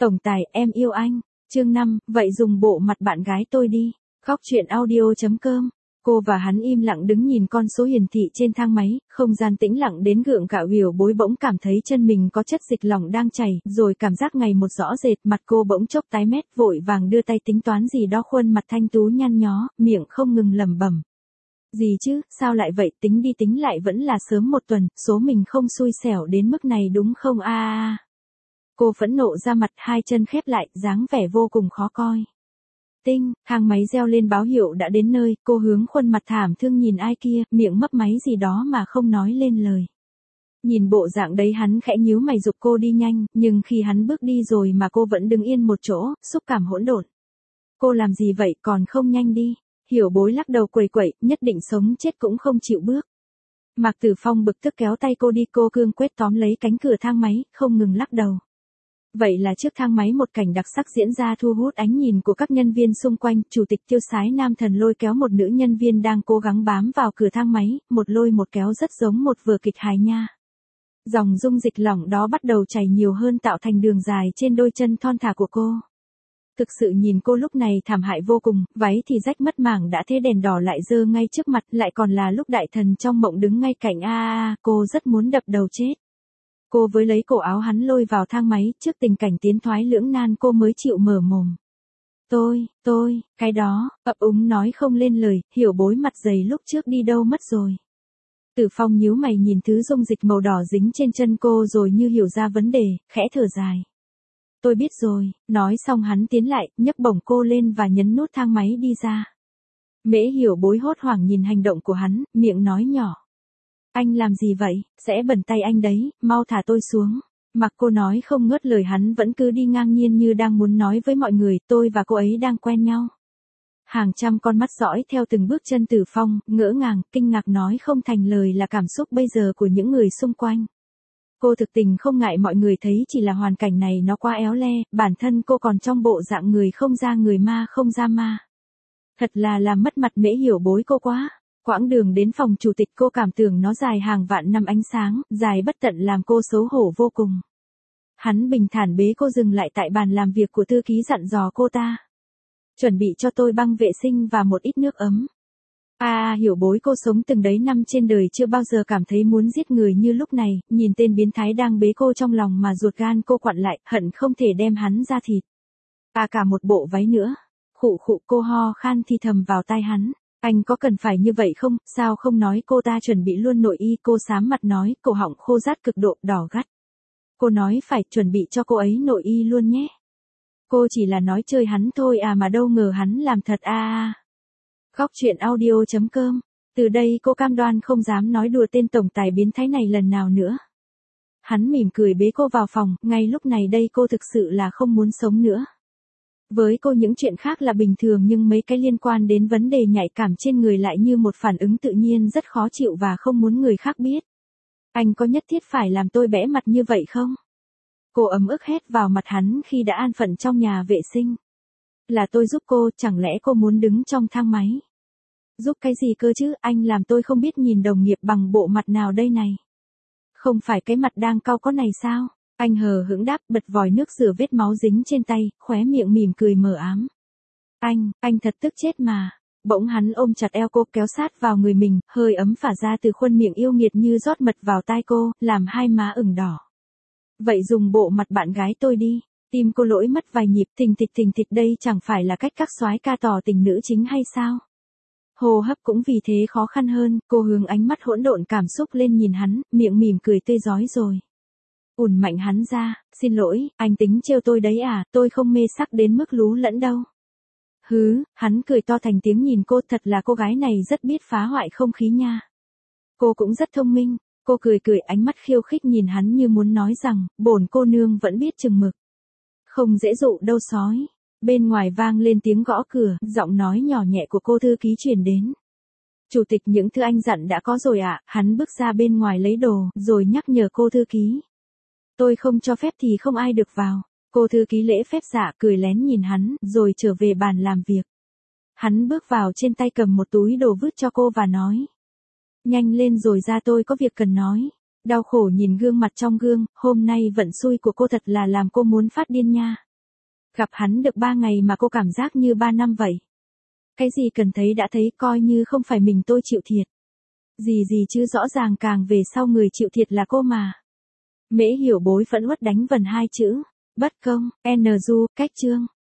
Tổng tài, em yêu anh. Chương 5, vậy dùng bộ mặt bạn gái tôi đi. Góc truyện audio.com. Cô và hắn im lặng đứng nhìn con số hiển thị trên thang máy, không gian tĩnh lặng đến gượng gạo. Hiểu Bối bỗng cảm thấy chân mình có chất dịch lỏng đang chảy, rồi cảm giác ngày một rõ rệt. Mặt cô bỗng chốc tái mét, vội vàng đưa tay tính toán gì đó, khuôn mặt thanh tú nhăn nhó, miệng không ngừng lẩm bẩm. Gì chứ, sao lại vậy, tính đi tính lại vẫn là sớm một tuần, số mình không xui xẻo đến mức này đúng không a? Cô phẫn nộ ra mặt, hai chân khép lại, dáng vẻ vô cùng khó coi. Tinh, thang máy reo lên báo hiệu đã đến nơi, cô hướng khuôn mặt thảm thương nhìn ai kia, miệng mấp máy gì đó mà không nói lên lời. Nhìn bộ dạng đấy hắn khẽ nhíu mày giục cô đi nhanh, nhưng khi hắn bước đi rồi mà cô vẫn đứng yên một chỗ, xúc cảm hỗn độn. Cô làm gì vậy, còn không nhanh đi. Hiểu Bối lắc đầu quẩy quẩy, nhất định sống chết cũng không chịu bước. Mạc Tử Phong bực tức kéo tay cô đi, cô cương quyết tóm lấy cánh cửa thang máy, không ngừng lắc đầu. Vậy là trước thang máy một cảnh đặc sắc diễn ra thu hút ánh nhìn của các nhân viên xung quanh. Chủ tịch Tiêu Sái nam thần lôi kéo một nữ nhân viên đang cố gắng bám vào cửa thang máy, một lôi một kéo rất giống một vở kịch hài nha. Dòng dung dịch lỏng đó bắt đầu chảy nhiều hơn, tạo thành đường dài trên đôi chân thon thả của cô. Thực sự nhìn cô lúc này thảm hại vô cùng, váy thì rách mất mảng đã thế, đèn đỏ lại giơ ngay trước mặt, lại còn là lúc đại thần trong mộng đứng ngay cạnh cô rất muốn đập đầu chết. Cô với lấy cổ áo hắn lôi vào thang máy, trước tình cảnh tiến thoái lưỡng nan cô mới chịu mở mồm. Cái đó, ấp úng nói không lên lời. Hiểu Bối mặt dày lúc trước đi đâu mất rồi. Tử Phong nhíu mày nhìn thứ dung dịch màu đỏ dính trên chân cô rồi như hiểu ra vấn đề, khẽ thở dài. Tôi biết rồi, nói xong hắn tiến lại, nhấc bổng cô lên và nhấn nút thang máy đi ra. Mễ Hiểu Bối hốt hoảng nhìn hành động của hắn, miệng nói nhỏ. Anh làm gì vậy, sẽ bẩn tay anh đấy, mau thả tôi xuống. Mặc cô nói không ngớt lời, hắn vẫn cứ đi ngang nhiên như đang muốn nói với mọi người, tôi và cô ấy đang quen nhau. Hàng trăm con mắt dõi theo từng bước chân Tử Phong, ngỡ ngàng, kinh ngạc nói không thành lời là cảm xúc bây giờ của những người xung quanh. Cô thực tình không ngại mọi người thấy chỉ là hoàn cảnh này nó quá éo le, bản thân cô còn trong bộ dạng người không ra người ma không ra ma. Thật là làm mất mặt Mễ Hiểu Bối cô quá. Quãng đường đến phòng chủ tịch cô cảm tưởng nó dài hàng vạn năm ánh sáng, dài bất tận làm cô xấu hổ vô cùng. Hắn bình thản bế cô dừng lại tại bàn làm việc của thư ký, dặn dò cô ta. Chuẩn bị cho tôi băng vệ sinh và một ít nước ấm. Hiểu Bối, cô sống từng đấy năm trên đời chưa bao giờ cảm thấy muốn giết người như lúc này, nhìn tên biến thái đang bế cô trong lòng mà ruột gan cô quặn lại, hận không thể đem hắn ra thịt. Cả một bộ váy nữa. Khụ cô ho khan thì thầm vào tai hắn. Anh có cần phải như vậy không, sao không nói cô ta chuẩn bị luôn nội y. Cô sám mặt nói, cổ họng khô rát cực độ, đỏ gắt. Cô nói phải chuẩn bị cho cô ấy nội y luôn nhé. Cô chỉ là nói chơi hắn thôi mà đâu ngờ hắn làm thật Góc truyện audio.com. Từ đây cô cam đoan không dám nói đùa tên tổng tài biến thái này lần nào nữa. Hắn mỉm cười bế cô vào phòng, ngay lúc này đây cô thực sự là không muốn sống nữa. Với cô những chuyện khác là bình thường, nhưng mấy cái liên quan đến vấn đề nhạy cảm trên người lại như một phản ứng tự nhiên rất khó chịu và không muốn người khác biết. Anh có nhất thiết phải làm tôi bẽ mặt như vậy không? Cô ấm ức hét vào mặt hắn khi đã an phận trong nhà vệ sinh. Là tôi giúp cô, chẳng lẽ cô muốn đứng trong thang máy? Giúp cái gì cơ chứ, anh làm tôi không biết nhìn đồng nghiệp bằng bộ mặt nào đây này? Không phải cái mặt đang cau có này sao? Anh hờ hững đáp, bật vòi nước rửa vết máu dính trên tay, khóe miệng mỉm cười mờ ám. Anh thật tức chết mà. Bỗng hắn ôm chặt eo cô, kéo sát vào người mình, hơi ấm phả ra từ khuôn miệng yêu nghiệt như rót mật vào tai cô, làm hai má ửng đỏ. Vậy dùng bộ mặt bạn gái tôi đi. Tim cô lỗi mất vài nhịp, thình thịch, đây chẳng phải là cách các soái ca tỏ tình nữ chính hay sao? Hô hấp cũng vì thế khó khăn hơn, cô hướng ánh mắt hỗn độn cảm xúc lên nhìn hắn, miệng mỉm cười tươi rói rồi. Ủn mạnh hắn ra, xin lỗi, anh tính trêu tôi đấy tôi không mê sắc đến mức lú lẫn đâu. Hắn cười to thành tiếng nhìn cô, thật là cô gái này rất biết phá hoại không khí nha. Cô cũng rất thông minh, cô cười ánh mắt khiêu khích nhìn hắn như muốn nói rằng, bổn cô nương vẫn biết chừng mực. Không dễ dụ đâu sói. Bên ngoài vang lên tiếng gõ cửa, giọng nói nhỏ nhẹ của cô thư ký truyền đến. Chủ tịch, những thứ anh dặn đã có rồi Hắn bước ra bên ngoài lấy đồ, rồi nhắc nhở cô thư ký. Tôi không cho phép thì không ai được vào. Cô thư ký lễ phép dạ, cười lén nhìn hắn, rồi trở về bàn làm việc. Hắn bước vào, trên tay cầm một túi đồ vứt cho cô và nói. Nhanh lên rồi ra, tôi có việc cần nói. Đau khổ nhìn gương mặt trong gương, hôm nay vận xui của cô thật là làm cô muốn phát điên nha. Gặp hắn được 3 ngày mà cô cảm giác như 3 năm vậy. Cái gì cần thấy đã thấy, coi như không phải mình tôi chịu thiệt. Gì gì chứ rõ ràng càng về sau người chịu thiệt là cô mà. Mễ Hiểu Bối phẫn uất đánh vần hai chữ. Bất công, N Du, cách chương.